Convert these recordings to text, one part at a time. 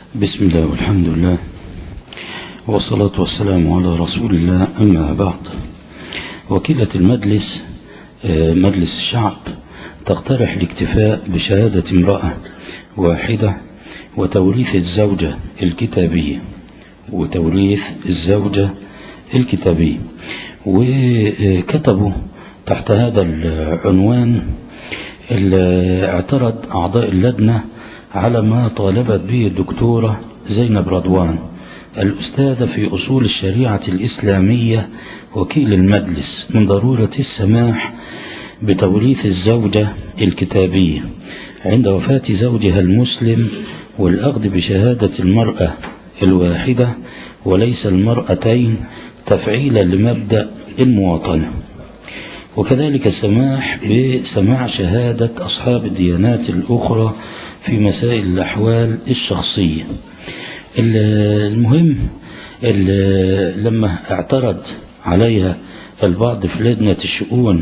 بسم الله والحمد لله والصلاة والسلام على رسول الله. أما بعد، وكيلة المجلس مجلس الشعب تقترح الاكتفاء بشهادة امرأة واحدة وتوريث الزوجة الكتابية وكتبوا تحت هذا العنوان: اعترض أعضاء اللجنة على ما طالبت به الدكتورة زينب رضوان الأستاذة في أصول الشريعة الإسلامية وكيل المجلس من ضرورة السماح بتوريث الزوجة الكتابية عند وفاة زوجها المسلم، والأخذ بشهادة المرأة الواحدة وليس المرأتين تفعيلا لمبدأ المواطنة، وكذلك السماح بسماع شهادة أصحاب الديانات الأخرى في مسائل الأحوال الشخصية. المهم لما اعترض عليها البعض في لجنة الشؤون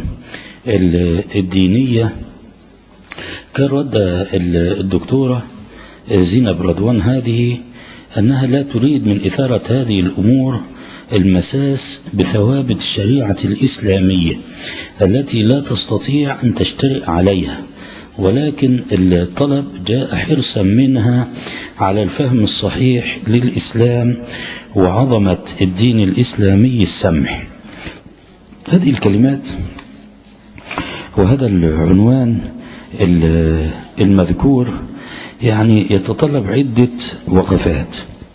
الدينية، كان رد الدكتورة زينب رضوان هذه أنها لا تريد من إثارة هذه الأمور المساس بثوابت الشريعة الإسلامية التي لا تستطيع أن تشترئ عليها، ولكن الطلب جاء حرصا منها على الفهم الصحيح للإسلام وعظمة الدين الإسلامي السمح. هذه الكلمات وهذا العنوان المذكور يعني يتطلب عدة وقفات.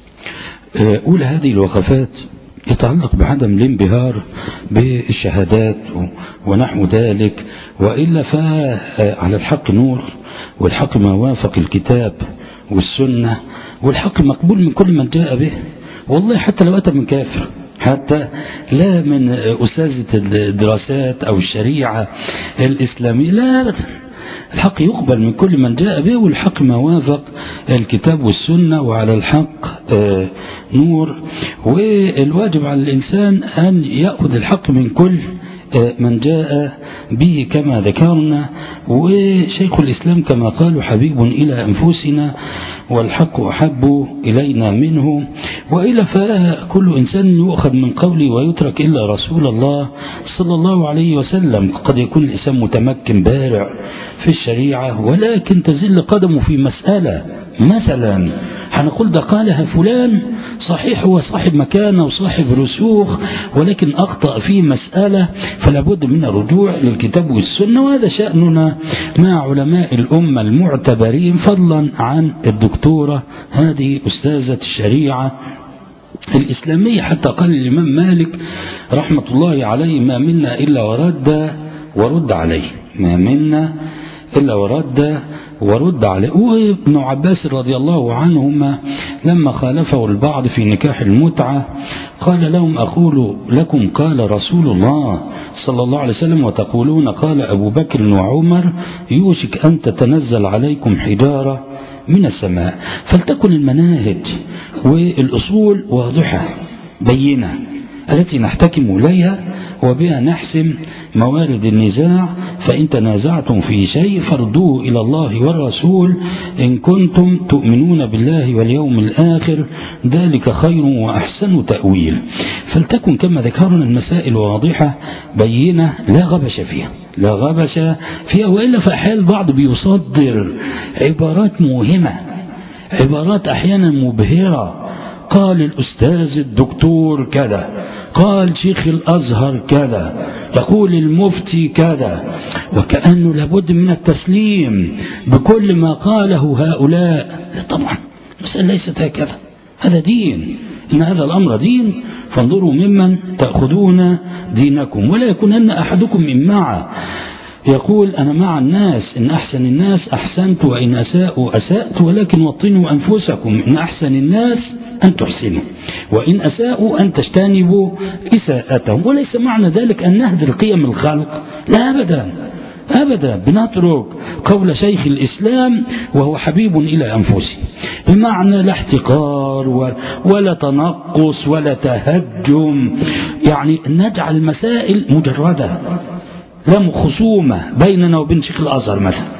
أولى هذه الوقفات يتعلق بعدم الانبهار بالشهادات ونحو ذلك، وإلا فعلى الحق نور، والحق ما وافق الكتاب والسنة، والحق مقبول من كل من جاء به، والله حتى لو أتى من كافر، حتى لا من أستاذة الدراسات أو الشريعة الإسلامية، لا أبدا، الحق يقبل من كل من جاء به، والحق ما وافق الكتاب والسنة، وعلى الحق نور، والواجب على الإنسان أن يأخذ الحق من كل من جاء به كما ذكرنا. وشيخ الإسلام كما قالوا: حبيب إلى أنفسنا والحق أحب إلينا منه، وإلا فكل إنسان يؤخذ من قولي ويترك إلا رسول الله صلى الله عليه وسلم. قد يكون الإنسان متمكن بارع في الشريعة، ولكن تزل قدمه في مسألة، مثلا هنقول ده قالها فلان صحيح، هو صاحب مكانة وصاحب رسوخ، ولكن أخطأ في مسألة، فلا بد من الرجوع للكتاب والسنة. وهذا شأننا مع علماء الأمة المعتبرين، فضلا عن الدكتورة هذه أستاذة الشريعة الإسلامية. حتى قال الإمام مالك رحمة الله عليه: ما منا إلا ورد عليه، ما منا إلا ورد عليه. وابن عباس رضي الله عنهما لما خالفه البعض في نكاح المتعة قال لهم: أقول لكم قال رسول الله صلى الله عليه وسلم وتقولون قال أبو بكر وعمر، يوشك أن تتنزل عليكم حجارة من السماء. فلتكن المناهج والأصول واضحة بينة التي نحتكم إليها وبها نحسم موارد النزاع، فإن تنازعتم في شيء فردوه إلى الله والرسول إن كنتم تؤمنون بالله واليوم الآخر، ذلك خير وأحسن تأويل. فلتكن كما ذكرنا المسائل واضحة بينة لا غبش فيها، وإلا فأحيانا البعض بيصدر عبارات موهمة، عبارات أحيانا مبهرة، قال الأستاذ الدكتور كذا، قال شيخ الأزهر كذا، يقول المفتي كذا، وكأنه لابد من التسليم بكل ما قاله هؤلاء. طبعا المسألة ليست هكذا، هذا دين، إن هذا الأمر دين، فانظروا ممن تأخذون دينكم، ولا يكونن أحدكم إمعا يقول أنا مع الناس، إن أحسن الناس أحسنت وإن أساءوا أسأت، ولكن وطنوا أنفسكم، إن أحسن الناس أن تحسنوا وإن أساءوا أن تجتنبوا إساءتهم. وليس معنى ذلك أن نهدر قيم الخلق، لا أبدا، بنترك قول شيخ الإسلام وهو حبيب إلى أنفسه، بمعنى لا احتقار ولا تنقص ولا تهجم، يعني نجعل المسائل مجردة، لا خصومة بيننا وبين شيخ الأزهر مثلا،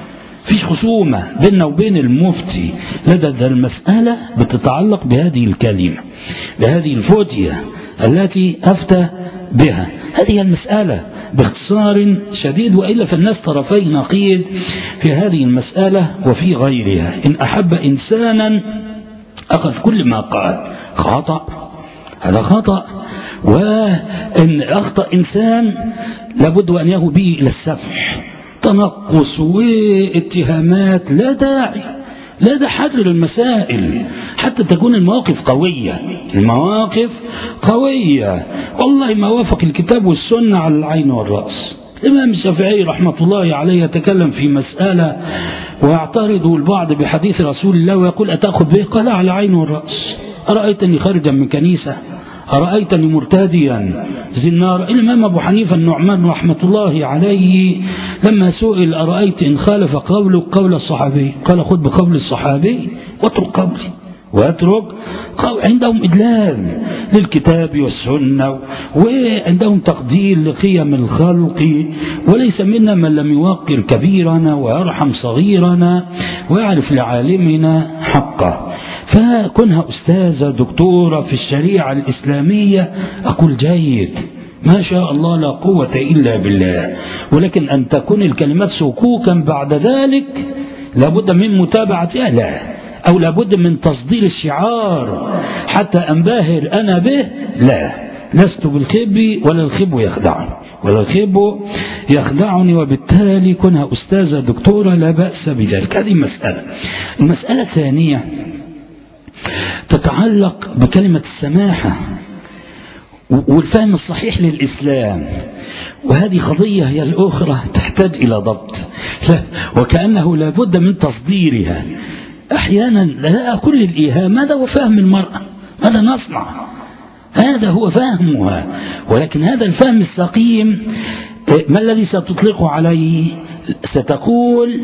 فيش خصومة بيننا وبين المفتي لدى المسألة بتتعلق بهذه الكلمة، بهذه الفتية التي أفتى بها. هذه المسألة باختصار شديد، وإلا فالناس طرفي نقيض في هذه المسألة وفي غيرها. إن أحب إنسانا أخذ كل ما قال خطأ، هذا خطأ، وإن أخطأ إنسان لابد أن يهو به إلى السفح، تنقص واتهامات لا داعي، لا ده حل للمسائل حتى تكون المواقف قوية، المواقف قوية. والله ما وافق الكتاب والسنة على العين والرأس. الإمام الشافعي رحمة الله عليه يتكلم في مسألة ويعترض البعض بحديث رسول الله ويقول أتأخذ به؟ قال على العين والرأس. أرأيتني خارجا من كنيسة؟ أرأيتني مرتديا زنار؟ الإمام أبو حنيفة النعمان رحمة الله عليه لما سئل أرأيت إن خالف قولك قول الصحابي؟ قال خذ بقول الصحابي واترك قولي، واترك عندهم إدلال للكتاب والسنة، وعندهم تقدير لقيم الخلق، وليس منا من لم يوقر كبيرنا ويرحم صغيرنا ويعرف لعالمنا حقه. فكونها أستاذة دكتورة في الشريعة الإسلامية أقول جيد، ما شاء الله لا قوة إلا بالله، ولكن أن تكون الكلمات سكوكا بعد ذلك لابد من متابعتها، لا، أو لابد من تصدير الشعار حتى أنبهر أنا به، لا، لست بالخب ولا الخب يخدعني، ولا الخب يخدعني. وبالتالي كونها أستاذة دكتورة لا بأس بذلك. هذه مسألة. المسألة الثانية تتعلق بكلمة السماحة والفهم الصحيح للإسلام، وهذه قضية هي الأخرى تحتاج إلى ضبط، وكأنه لابد من تصديرها. أحيانا لا كل الإيهام هذا هو فهم المرأة، هذا نصنع، هذا هو فهمها، ولكن هذا الفهم السقيم ما الذي ستطلق عليه؟ ستقول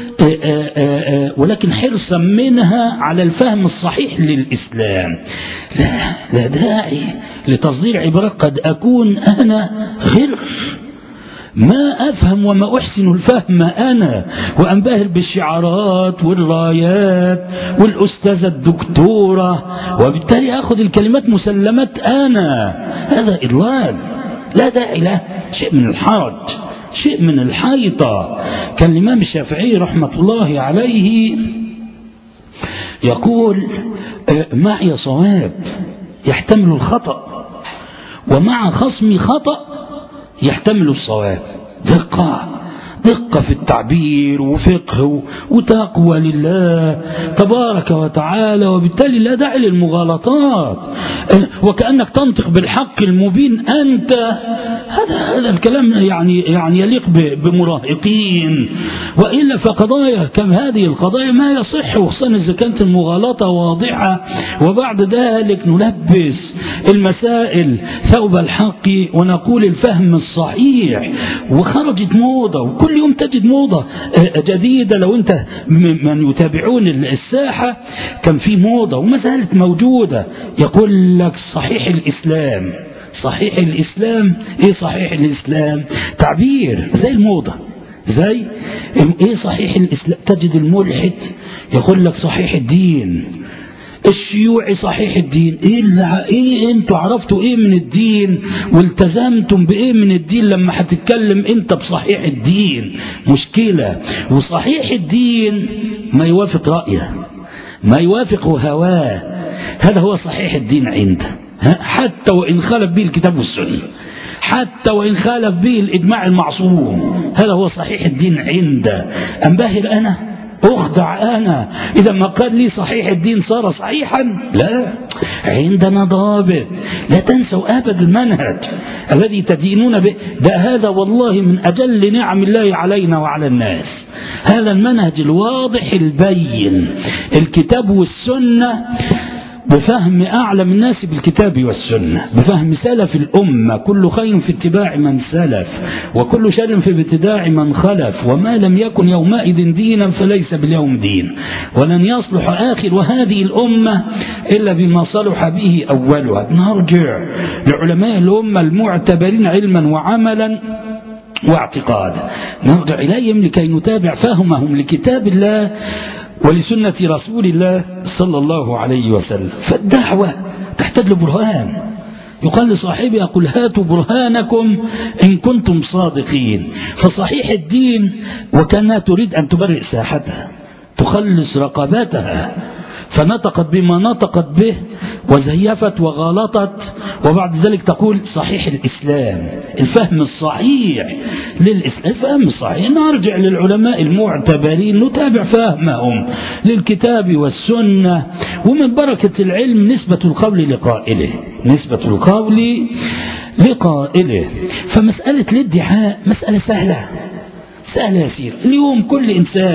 ولكن حرصا منها على الفهم الصحيح للإسلام. لا داعي لتصدير عبارات قد أكون أنا غير ما أفهم وما أحسن الفهم أنا، وأنبهر بالشعارات والرايات والأستاذة الدكتورة، وبالتالي أخذ الكلمات مسلمات أنا. هذا إضلال لا داعي له، شيء من الحرج، شيء من الحيطة. كان الإمام الشافعي رحمة الله عليه يقول معي صواب يحتمل الخطأ، ومع خصمي خطأ يحتمل الصواب. دقة في التعبير وفقه وتقوى لله تبارك وتعالى، وبالتالي لا داعي للمغالطات، وكأنك تنطق بالحق المبين أنت. هذا الكلام يعني يليق بمراهقين، وإلا فقضايا كم هذه القضايا ما يصح، وخصوصا إذا كانت المغالطة واضحة، وبعد ذلك نلبس المسائل ثوب الحق ونقول الفهم الصحيح. وخرجت موضة، وكل يوم تجد موضة جديدة. لو أنت من يتابعون الساحة كان في موضة وما زالت موجودة، يقول لك صحيح الإسلام. صحيح الإسلام إيه؟ صحيح الإسلام تعبير زي الموضة، زي إيه صحيح الإسلام؟ تجد الملحد يقول لك صحيح الدين، الشيوعي صحيح الدين. ايه انتوا عرفتوا ايه من الدين والتزمتم بايه من الدين لما هتتكلم انت بصحيح الدين؟ مشكلة. وصحيح الدين ما يوافق رأيه، ما يوافق هواه، هذا هو صحيح الدين عنده، حتى وإن خالف به الكتاب والسنة، حتى وإن خالف به الإجماع المعصوم، هذا هو صحيح الدين عنده. أنبهر أنا؟ أخدع أنا إذا ما قال لي صحيح الدين صار صحيحا؟ لا، عندنا ضابط. لا تنسوا أبدا المنهج الذي تدينون به، ده هذا والله من أجل نعم الله علينا وعلى الناس، هذا المنهج الواضح البين، الكتاب والسنة، بفهم أعلم الناس بالكتاب والسنة، بفهم سلف الأمة. كل خير في اتباع من سلف، وكل شر في ابتداع من خلف، وما لم يكن يومئذ دينا فليس باليوم دين، ولن يصلح آخر هذه الأمة إلا بما صلح به أولها. نرجع لعلماء الأمة المعتبرين علما وعملا واعتقاد. نرجع إليهم لكي نتابع فهمهم لكتاب الله ولسنة رسول الله صلى الله عليه وسلم. فالدعوة تحتاج لبرهان. يقال لصاحبها قل هاتوا برهانكم إن كنتم صادقين. فصحيح الدين وكانها تريد أن تبرئ ساحتها، تخلص رقبتها، فنطقت بما نطقت به وزيفت وغالطت، وبعد ذلك تقول صحيح الإسلام، الفهم الصحيح للإسلام، الفهم الصحيح. نرجع للعلماء المعتبرين نتابع فهمهم للكتاب والسنة، ومن بركة العلم نسبة القول لقائله، نسبة القول لقائله. فمسألة الادعاء مسألة سهلة يسير. اليوم كل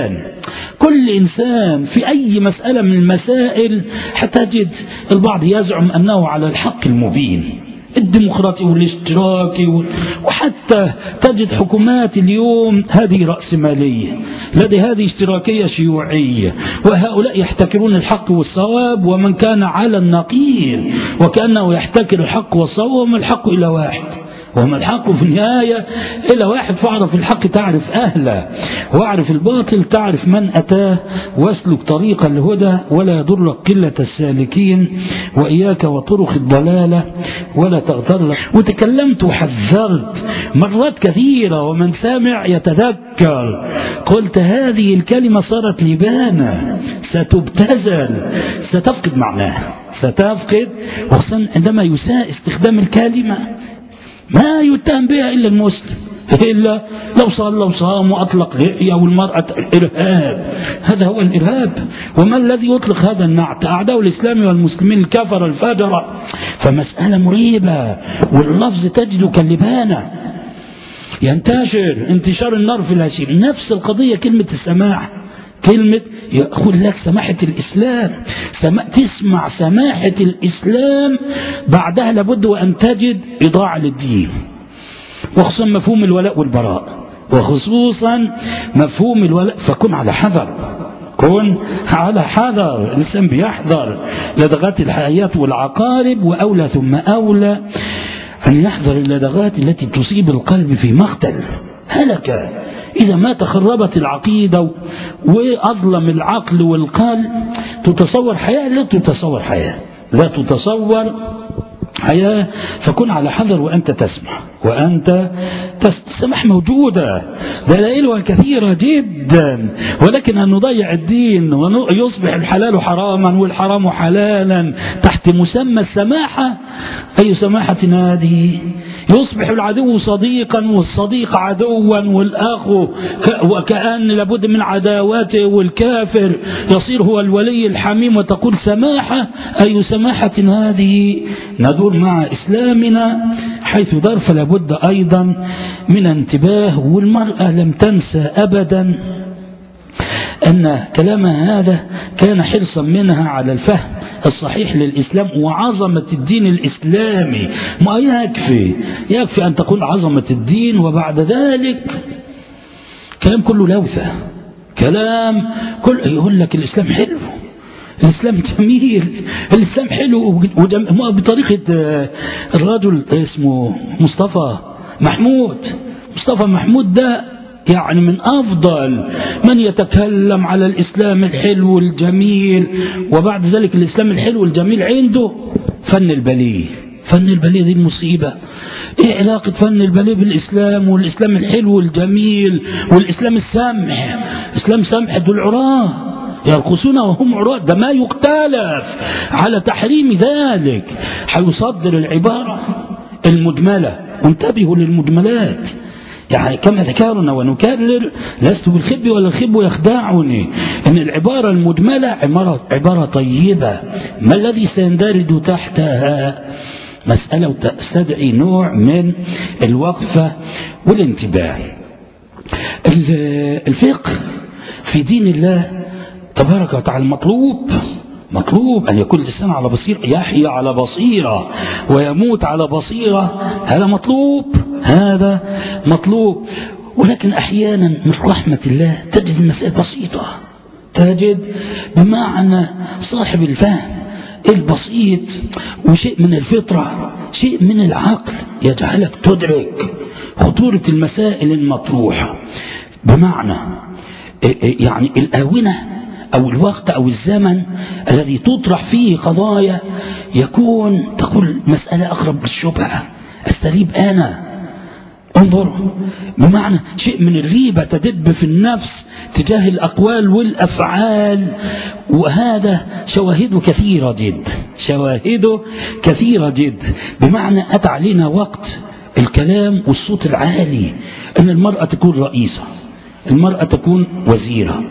إنسان في أي مسألة من المسائل حتجد البعض يزعم أنه على الحق المبين، الديمقراطي والاشتراكي، وحتى تجد حكومات اليوم هذه رأسمالية، لدي هذه اشتراكية شيوعية، وهؤلاء يحتكرون الحق والصواب، ومن كان على النقيض وكأنه يحتكر الحق والصواب، وما الحق إلى واحد، وما الحق في النهاية إلا واحد. فاعرف الحق تعرف أهله، واعرف الباطل تعرف من أتاه، واسلك طريق الهدى ولا يضرك قلة السالكين، وإياك وطرق الضلالة ولا تغتر. وتكلمت وحذرت مرات كثيرة، ومن سامع يتذكر، قلت هذه الكلمة صارت لبانة، ستبتذل، ستفقد معناها، ستفقد، وخصوصا عندما يساء استخدام الكلمة. ما يتهم بها إلا المسلم، إلا لو صام وأطلق لحية والمرأة إرهاب، هذا هو الإرهاب. وما الذي يطلق هذا النعت؟ أعداء الإسلام والمسلمين الكفر الفجر. فمسألة مريبة، واللفظ تجد كاللبانة ينتشر انتشار النار في الهشيم. نفس القضية كلمة السماح، كلمة يقول لك سماحة الإسلام، تسمع سماحة الإسلام بعدها لابد وأن تجد إضاعة للدين، وخصوصا مفهوم الولاء والبراء، وخصوصا مفهوم الولاء. فكن على حذر، كن على حذر. الإنسان بيحذر لدغات الحياة والعقارب، وأولى ثم أولى أن يحذر اللدغات التي تصيب القلب في مقتل هلك. إذا ما تخربت العقيدة وأظلم العقل والقلب، تتصور حياة لا تتصور حياة، لا تتصور حياة. فكن على حذر وأنت تسمع، وأنت تسمح موجودة دلائلها كثيرة جدا، ولكن أن نضيع الدين ويصبح الحلال حراما والحرام حلالا تحت مسمى السماحة. أي سماحة هذه؟ يصبح العدو صديقا والصديق عدوا والأخ، وكأن لابد من عداواته، والكافر يصير هو الولي الحميم، وتقول سماحة. أي سماحة هذه؟ ندور مع إسلامنا حيث دار، فلا بد أيضا من انتباه. والمرأة لم تنسى أبدا أن كلامها هذا كان حرصا منها على الفهم الصحيح للإسلام وعظمة الدين الإسلامي. ما يكفي أن تقول عظمة الدين، وبعد ذلك كلام كله لوثة، كلام يقول لك الإسلام حلو، الإسلام جميل، الإسلام حلو بطريقة الرجل اسمه مصطفى محمود ده يعني من أفضل من يتكلم على الإسلام الحلو الجميل. وبعد ذلك الإسلام الحلو الجميل عنده فن البليه. فن البليه دي المصيبة. إيه علاقة فن البليه بالإسلام والإسلام الحلو الجميل والإسلام السمح؟ إسلام سمح دول عراة يرقصون وهم عراة، ده ما يختلف على تحريم ذلك. حيصدر العبارة المجملة، انتبهوا للمجملات. يعني كما ذكرنا ونكرر، لست بالخب ولا الخب يخدعني، ان العبارة المجملة عبارة طيبة، ما الذي سيندرج تحتها؟ مسألة تستدعي نوع من الوقفة والانتباه. الفقه في دين الله تبارك وتعالى مطلوب أن يكون الإنسان على بصيرة، يحيى على بصيرة ويموت على بصيرة، هذا مطلوب. ولكن أحيانا من رحمة الله تجد المسألة بسيطة، تجد بمعنى صاحب الفهم البسيط وشيء من الفطرة، شيء من العقل يجعلك تدرك خطورة المسائل المطروحة. بمعنى يعني الآونة أو الوقت أو الزمن الذي تطرح فيه قضايا تقول مسألة أقرب للشبهة، أستريب أنا. انظر، بمعنى شيء من الريبة تدب في النفس تجاه الأقوال والأفعال، وهذا شواهده كثيرة جدا، شواهده كثيرة جدا. بمعنى أتى علينا وقت الكلام والصوت العالي، أن المرأة تكون رئيسة، المرأة تكون وزيرة.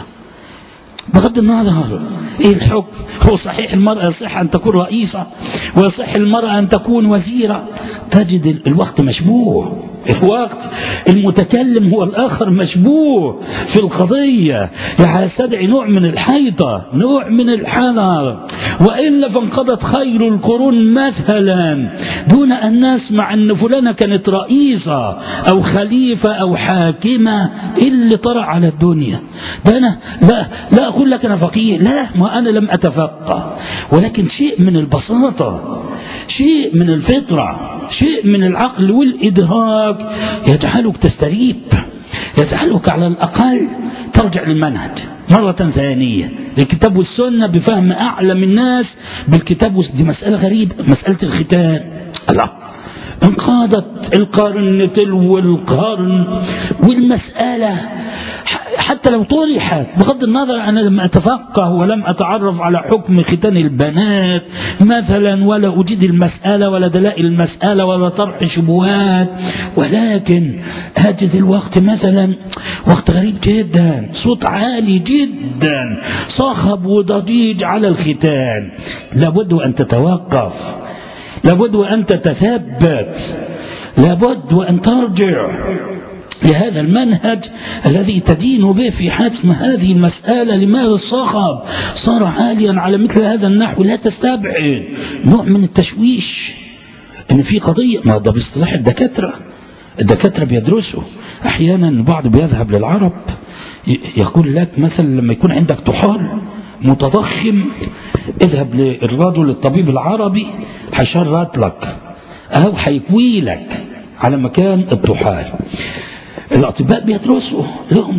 بغض النظر ايه الحكم، هو صحيح المرأة يصح ان تكون رئيسة ويصح المرأة ان تكون وزيرة، تجد الوقت مشبوه، الوقت المتكلم هو الآخر مشبوه في القضية، يستدعي نوع من الحيطة، نوع من الحذر، وإلا فانقضت خير القرون مثلا دون أن نسمع أن فلانة كانت رئيسة أو خليفة أو حاكمة. اللي طرأ على الدنيا ده أنا لا أقول لك أنا فقيه، لا، ما أنا لم أتفقه، ولكن شيء من البساطة، شيء من الفطرة، شيء من العقل والإدراك يجعلك تستريب، يجعلك على الأقل ترجع للمنهج مرة ثانية، الكتاب والسنة بفهم أعلم الناس بالكتاب. دي مسألة غريبة، مسألة الختان، الله، انقادت القرن تلو القرن، والمسألة حتى لو طرحت، بغض النظر أنا لم أتفقه ولم أتعرف على حكم ختان البنات مثلا، ولا أجيد المسألة ولا دلائل المسألة ولا طرح شبهات، ولكن هاجد الوقت مثلا وقت غريب جدا، صوت عالي جدا، صخب وضجيج على الختان. لابد أن تتوقف، لابد أن تتثبت، لابد أن ترجع لهذا المنهج الذي تدين به في حسم هذه المسألة. لماذا الصخب صار عاليا على مثل هذا النحو؟ لا تستبعد نوع من التشويش ان في قضية، ما ده باصطلاح الدكاترة بيدرسوا احيانا. البعض بيذهب للعرب يقول لك مثلا لما يكون عندك طحال متضخم، اذهب للرجل الطبيب العربي هيشرط لك او هيكوي لك على مكان الطحال. الأطباء بيدرسوا، لهم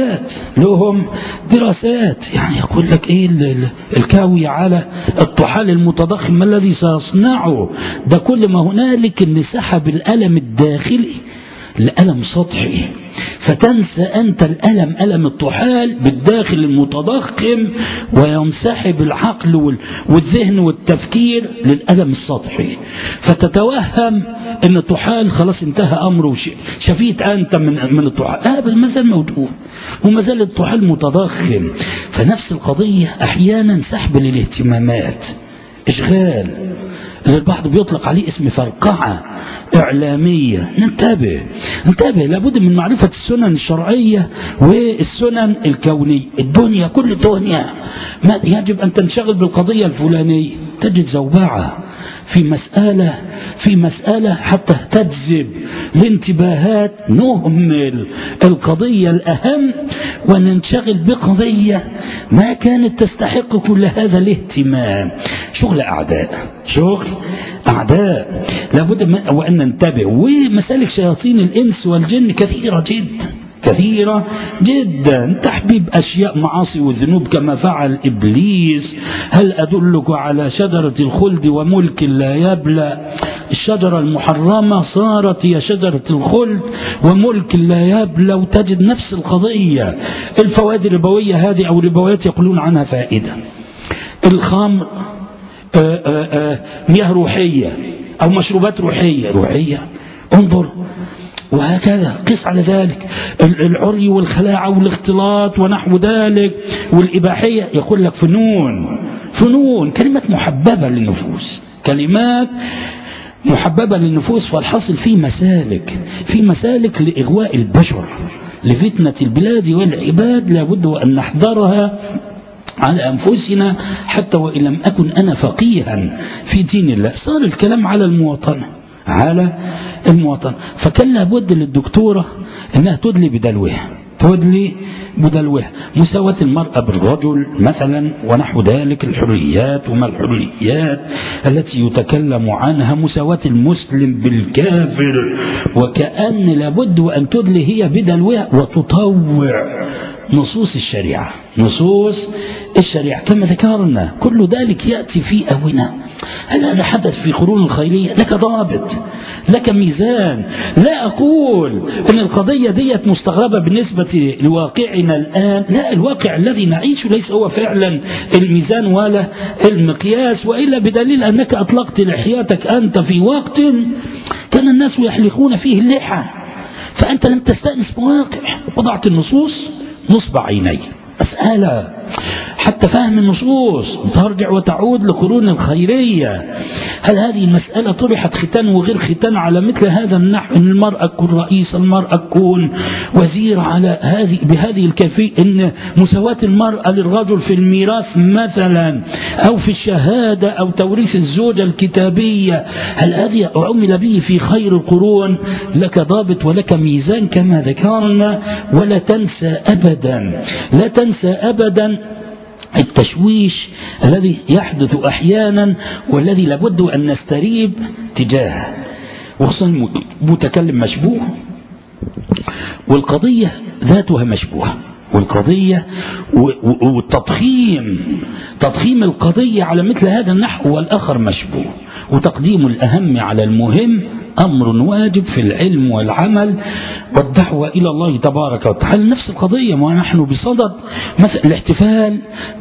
دراسات، يعني يقول لك ايه الكاوي على الطحال المتضخم ما الذي سيصنعه؟ ده كل ما هنالك ان سحب الألم الداخلي لألم سطحي، فتنسى أنت ألم الطحال بالداخل المتضخم، وينسحب العقل والذهن والتفكير للألم السطحي، فتتوهم أن الطحال خلاص انتهى أمره، شفيت أنت من الطحال. بل ما زال موجود وما زال الطحال متضخم. فنفس القضية أحيانا سحب للاهتمامات، إشغال، البعض بيطلق عليه اسم فرقعة إعلامية. ننتبه، لابد من معرفة السنن الشرعية والسنن الكونية. الدنيا كل الدنيا ما يجب أن تنشغل بالقضية الفلانية، تجد زوبعة في مسألة حتى تجذب الانتباهات، نهمل القضية الأهم وننشغل بقضية ما كانت تستحق كل هذا الاهتمام. شغل أعداء لابد وأن ننتبه. ومسالك شياطين الإنس والجن كثيرة جدا، تحبيب أشياء معاصي وذنوب كما فعل إبليس. هل أدلك على شجرة الخلد وملك لا يبلى؟ الشجرة المحرمة صارت هي شجرة الخلد وملك لا يبلى، وتجد نفس القضية. الفوائد الربوية هذه أو الربويات يقولون عنها فائدة. الخمر مياه روحية أو مشروبات روحية، انظر، وهكذا قس على ذلك. العري والخلاعة والاختلاط ونحو ذلك والإباحية، يقول لك فنون، كلمات محببة للنفوس. فالحاصل في مسالك لإغواء البشر، لفتنة البلاد والعباد، لابد أن نحذرها على أنفسنا حتى وإن لم أكن أنا فقيها في دين الله. صار الكلام على المواطنة، فكان لابد للدكتورة أنها تدلي بدلوها، تدلي بدلوها. مساواة المرأة بالرجل مثلا ونحو ذلك، الحريات وما الحريات التي يتكلم عنها، مساواة المسلم بالكافر، وكأن لابد أن تدلي هي بدلوها وتطوع نصوص الشريعة. نصوص الشريعة كما ذكرنا كل ذلك يأتي في أونة. هل هذا حدث في قرون الخيرية؟ لك ضابط، لك ميزان. لا أقول أن القضية ديت مستغربة بالنسبة لواقعنا الآن، لا، الواقع الذي نعيشه ليس هو فعلا الميزان ولا المقياس، وإلا بدليل أنك أطلقت لحياتك أنت في وقت كان الناس يحلقون فيه اللحى، فأنت لم تستأنس بواقع، وضعت النصوص نصب عيني. مسألة حتى فهم النصوص ترجع وتعود لقرون الخيرية. هل هذه المسألة طرحت ختان وغير ختان على مثل هذا النحو، أن المرأة تكون رئيس، المرأة تكون وزير، على بهذه الكيفية، أن مساواة المرأة للرجل في الميراث مثلا أو في الشهادة أو توريث الزوجة الكتابية، هل هذه عمل به في خير القرون؟ لك ضابط ولك ميزان كما ذكرنا. ولا تنسى أبدا، لا تنسى أبدا التشويش الذي يحدث أحيانا والذي لابد أن نستريب تجاهه، وخصوصا متكلم مشبوه والقضية ذاتها مشبوهة، والقضية تضخيم القضية على مثل هذا النحو والآخر مشبوه، وتقديم الأهم على المهم أمر واجب في العلم والعمل والدعوة إلى الله تبارك وتعالى. نفس القضية، ونحن بصدد مثل الاحتفال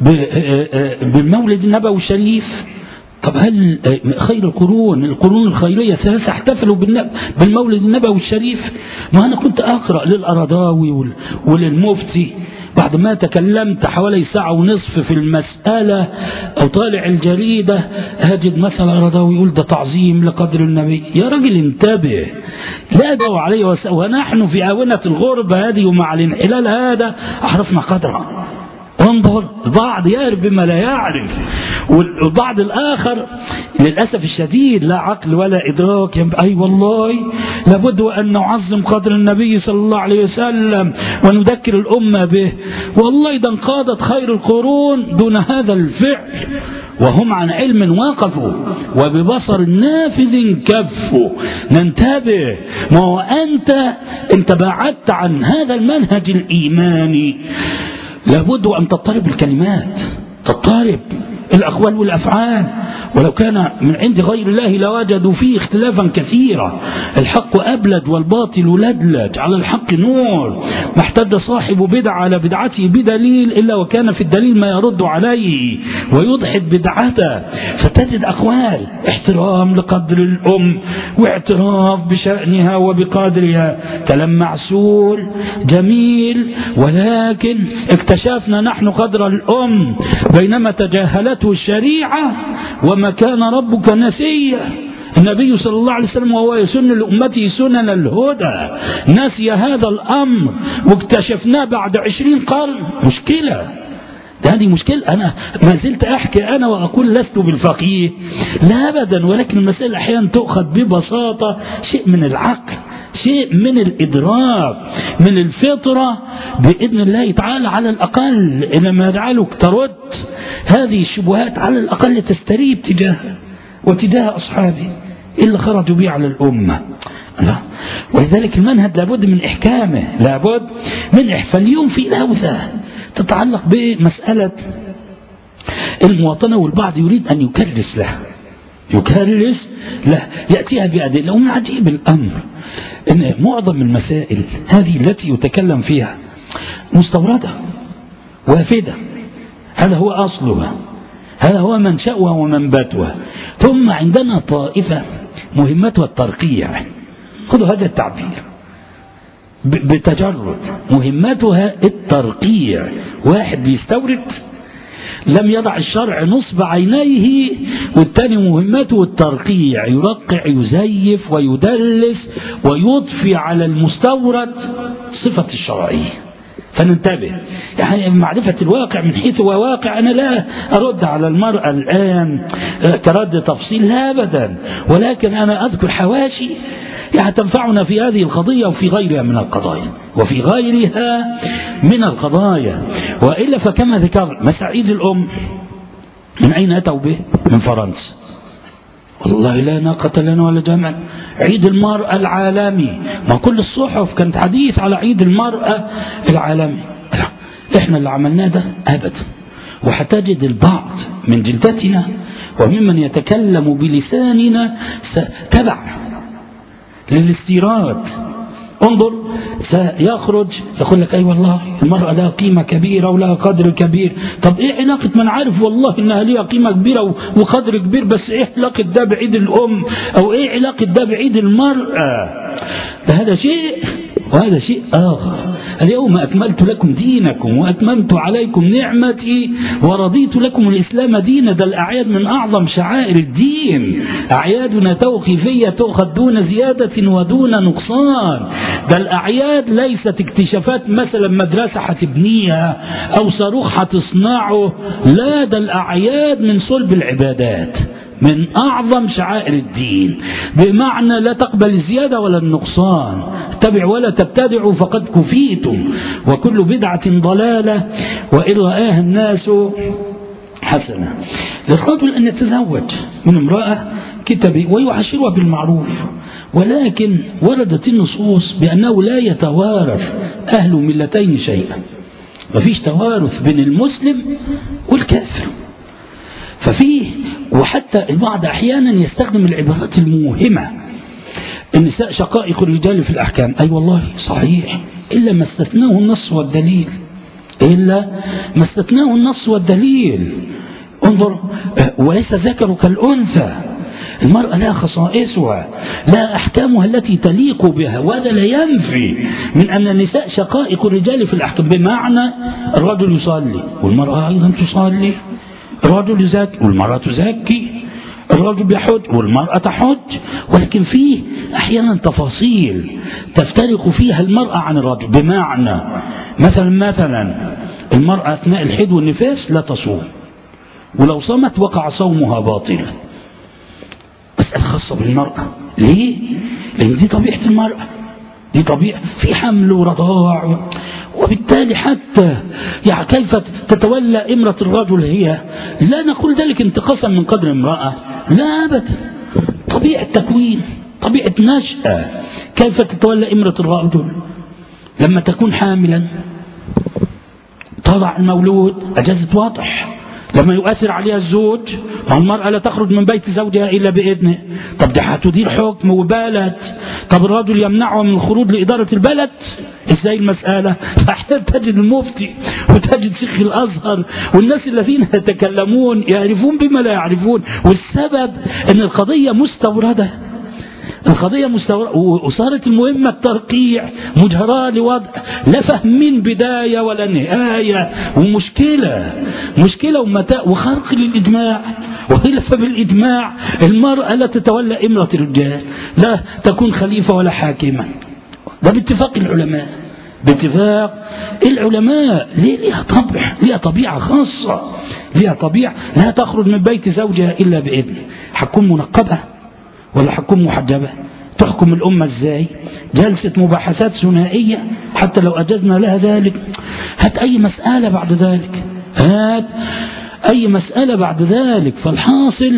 بالمولد النبوي الشريف. طب هل خير القرون الخيرية ثلاثة احتفلوا بالمولد النبوي الشريف؟ ما أنا كنت أقرأ للأرضاوي وللمفتي بعد ما تكلمت حوالي ساعة ونصف في المسألة، أو طالع الجريدة أجد مثلا أرضاوي يقول ده تعظيم لقدر النبي. يا راجل انتبه، لا دعوا عليه ونحن في آونة الغربة هذه ومع الانحلال هذا عرفنا قدرها. انظر، البعض يعرف بما لا يعرف، والبعض الآخر للأسف الشديد لا عقل ولا إدراك. أي والله لابد أن نعظم قدر النبي صلى الله عليه وسلم ونذكر الأمة به. والله إذا انقادت خير القرون دون هذا الفعل، وهم عن علم وقفوا وببصر نافذ كفوا. ننتبه، ما هو أنت بعدت عن هذا المنهج الإيماني. لابد أن تضطرب الكلمات، تضطرب الأقوال والأفعال، ولو كان من عند غير الله لوجدوا فيه اختلافا كثيرا. الحق أبلد والباطل لدلج، على الحق نور، ما احتج صاحب بدعة على بدعته بدليل إلا وكان في الدليل ما يرد عليه ويضحك بدعته. فتجد أقوال احترام لقدر الأم واعتراف بشأنها وبقدرها، كلام معسول جميل، ولكن اكتشفنا نحن قدر الأم بينما تجاهلته الشريعة وما كان ربك نسيا. النبي صلى الله عليه وسلم وهو يسن لأمته سنن الهدى نسي هذا الأمر، واكتشفناه بعد 20 قرن. مشكلة، هذه مشكلة. أنا ما زلت أحكي أنا وأقول لست بالفقيه، لا أبدا، ولكن المسألة أحيانا تؤخذ ببساطة، شيء من العقل، شيء من الإدراك، من الفطرة بإذن الله تعالى. على الأقل إنما يجعلك ترد هذه الشبهات، على الأقل تستريب تجاهها وتجاه أصحابه إلا خرجوا به على الأمة. لا، ولذلك المنهج لابد من إحكامه، لابد من فاليوم في لوثة تتعلق بمسألة المواطنة، والبعض يريد أن يكرس له يأتيها بأدلة. ومن عجيب الأمر أن معظم المسائل هذه التي يتكلم فيها مستوردة وافدة، هذا هو أصلها، هذا هو منشأها ومنبتها. ثم عندنا طائفة مهمتها الترقيع، خذوا هذا التعبير بتجرد، مهمتها الترقيع. واحد بيستورد لم يضع الشرع نصب عينيه، والتاني مهمته الترقيع، يرقع يزيف ويدلس ويضفي على المستورد صفة الشرعية. فننتبه، يعني معرفة الواقع من حيث هو واقع. أنا لا أرد على المرأة الآن كرد تفصيل، لا أبدا، ولكن أنا أذكر حواشي يعني تنفعنا في هذه القضية وفي غيرها من القضايا وإلا فكما ذكر مساء عيد الأم من أين أتوا به؟ من فرنسا. والله لا ناقة لنا ولا جمل. عيد المرأة العالمي، ما كل الصحف كانت حديث على عيد المرأة العالمي. احنا اللي عملناه ده أبدا. وحتجد البعض من جلدتنا وممن يتكلم بلساننا تبع للاستيراد. انظر، سيخرج يقول لك أي والله المرأة لها قيمة كبيرة ولها قدر كبير. طب إيه علاقة؟ من عارف والله إنها لها قيمة كبيرة وقدر كبير، بس إيه علاقة ده بعيد الأم؟ أو إيه علاقة ده بعيد المرأة؟ هذا شيء وهذا شيء آخر. اليوم أكملت لكم دينكم وأتممت عليكم نعمتي ورضيت لكم الإسلام دينا. ده الأعياد من أعظم شعائر الدين. أعيادنا توقيفية تؤخذ دون زيادة ودون نقصان. ده الأعياد ليست اكتشافات مثلا مدرسة هتبنيها أو صاروخ هتصنعه، لا، ده الأعياد من صلب العبادات، من أعظم شعائر الدين، بمعنى لا تقبل الزيادة ولا النقصان. اتبعوا ولا تبتدعوا فقد كفيتم، وكل بدعة ضلالة وإن رآها الناس حسنة. للرجل أن يتزوج من امرأة كتابية ويعاشرها بالمعروف، ولكن وردت النصوص بأنه لا يتوارث أهل ملتين شيئا. مفيش توارث بين المسلم والكافر. ففيه، وحتى البعض أحيانا يستخدم العبارات الموهمة: النساء شقائق الرجال في الأحكام. أي والله صحيح، إلا ما استثناه النص والدليل، إلا ما استثناه النص والدليل. انظر، وليس الذكر كالأنثى. المرأة لها خصائصها، لا أحكامها التي تليق بها، وهذا لا ينفي من أن النساء شقائق الرجال في الأحكام، بمعنى الرجل يصلي والمرأة أيضا تصلي، الرجل يزكي والمرأة تزكي، الرجل يحج والمرأة تحج، ولكن فيه أحيانا تفاصيل تفترق فيها المرأة عن الرجل. بمعنى مثلا المرأة أثناء الحيض والنفاس لا تصوم، ولو صامت وقع صومها باطلا. مسألة خاصة بالمرأة. ليه؟ لأن دي طبيعة المرأة، دي طبيعة في حمل ورضاع، وبالتالي حتى يعني كيف تتولى إمرة الرجل هي، لا نقول ذلك انتقاصا من قدر امرأة، لا أبدا، طبيعة تكوين، طبيعة نشأة. كيف تتولى إمرة الرجل لما تكون حاملا؟ تضع المولود، أجازة واضح. لما يؤثر عليها الزوج، المرأة لا تخرج من بيت زوجها إلا بإذنه. طب دي هتدير حكم وبلد، طب الرجل يمنعه من الخروج لإدارة البلد؟ إزاي المسألة؟ فأحيانا تجد المفتي وتجد شيخ الأزهر والناس الذين يتكلمون يعرفون بما لا يعرفون، والسبب أن القضية مستوردة، وصارت المهمة الترقيع مجهرة لوضع لا فهم بداية ولا نهاية، ومشكلة وخرق للإجماع. وإلا فبالإجماع المرأة لا تتولى إمرة الرجال، لا تكون خليفة ولا حاكمة. ده باتفاق العلماء، ليها طبيعة خاصة، ليها طبيعة لا تخرج من بيت زوجها إلا بإذنه. حكم منقبة ولا حكم محجبة؟ تحكم الأمة إزاي؟ جلسة مباحثات ثنائية حتى لو أجزنا لها ذلك. هات أي مسألة بعد ذلك. فالحاصل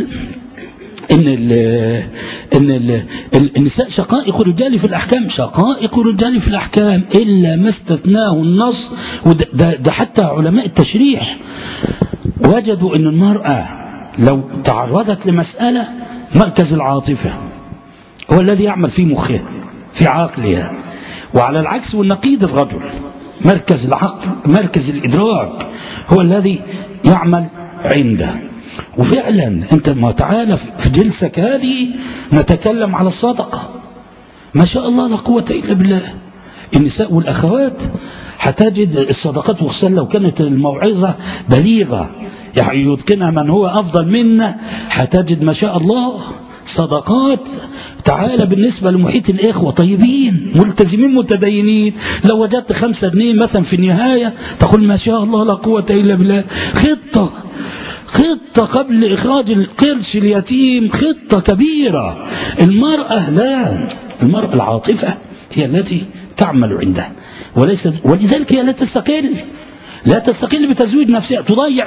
إن النساء شقائق الرجال في الأحكام، إلا ما استثناه النص. وده حتى علماء التشريح وجدوا أن المرأة لو تعرضت لمسألة، مركز العاطفة هو الذي يعمل في مخها في عقلها، وعلى العكس والنقيض الرجل مركز العقل مركز الإدراك هو الذي يعمل عنده. وفعلا أنت ما تعالى في جلسك هذه نتكلم على الصدقة، ما شاء الله لا قوة إلا بالله. النساء والأخوات هتجد الصدقات، وخصوصا لو كانت الموعظة بليغة يعني يتقنها من هو أفضل منا، هتجد ما شاء الله صدقات. تعالى بالنسبة لمحيط الإخوة طيبين ملتزمين متدينين، لو وجدت 5 جنيه مثلا في النهاية تقول ما شاء الله لا قوة إلا بالله. خطة قبل إخراج القرش اليتيم، خطة كبيرة. المرأة لا، المرأة العاطفة هي التي تعمل عندها، ولذلك هي لا تستقل بتزويج نفسها،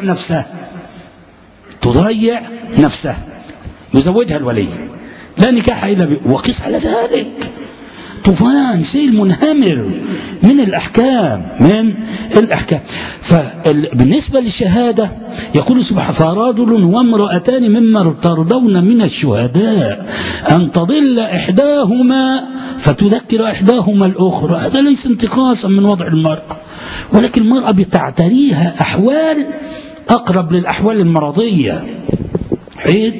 تضيع نفسها يزوجها الولي، لا نكاح إلا وقس على ذلك طوفان سيل منهمر من الأحكام فبالنسبة للشهادة يقول سبحانه: فرجل وامرأتان مما ترضون من الشهداء أن تضل إحداهما فتذكر إحداهما الأخرى. هذا ليس انتقاصا من وضع المرأة، ولكن المرأة بتعتريها أحوال أقرب للأحوال المرضية، حيض،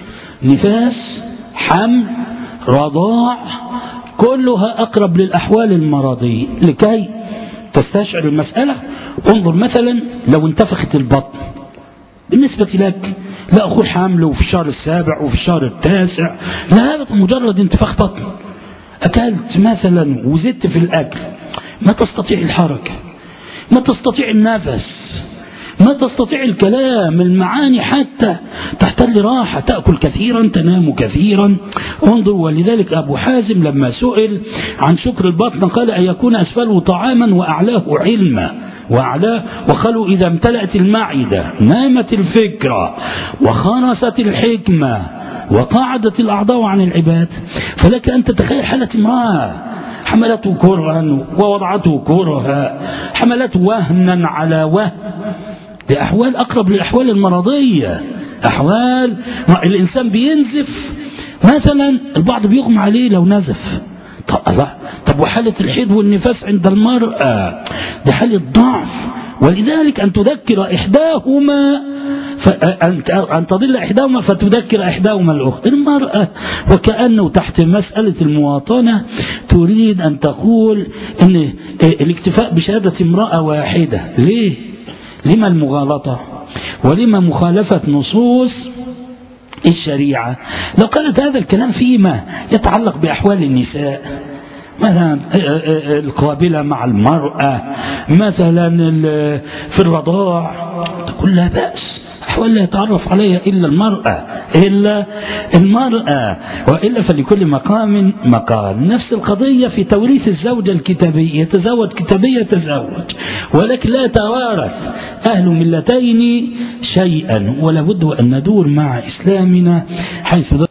نفاس، حمل، رضاع، كلها أقرب للأحوال المرضية. لكي تستشعر المسألة انظر مثلا لو انتفخت البطن بالنسبة لك، لا أقول حامل وفي الشهر السابع وفي الشهر التاسع، لا، مجرد انتفاخ بطن، أكلت مثلا وزدت في الأكل، ما تستطيع الحركة، ما تستطيع النفس، ما تستطيع الكلام، المعاني حتى تحتل راحة، تأكل كثيرا، تنام كثيرا. انظر، ولذلك أبو حازم لما سئل عن شكر البطن قال: أن يكون أسفله طعاما وأعلاه علما، وقالوا: إذا امتلأت المعدة نامت الفكرة وخرست الحكمة وقعدت الأعضاء عن العباد. فلك أن تتخيل حالة امرأة حملته كرها ووضعته كرها، حملته وهنا على وهن، بأحوال أقرب للأحوال المرضية، أحوال الإنسان بينزف مثلا، البعض بيغمى عليه لو نزف. طب وحالة الحيض والنفاس عند المرأة دي حالة ضعف، ولذلك أن تذكر إحداهما أن تضل إحداهما فتذكر إحداهما الأخرى. المرأة وكأنه تحت مسألة المواطنة تريد أن تقول أن الاكتفاء بشهادة امرأة واحدة. ليه؟ لما المغالطة ولما مخالفة نصوص الشريعة؟ لو قالت هذا الكلام فيما يتعلق بأحوال النساء، مثلا القابلة مع المرأة، مثلا في الرضاع، تقول لا بأس، أحوال لا يتعرف عليها إلا المرأة، وإلا فلكل مقام مقال. نفس القضية في توريث الزوجة الكتابية، يتزوج كتابية يتزوج، ولكن لا يتوارث أهل ملتين شيئا. ولا بد أن ندور مع إسلامنا حيث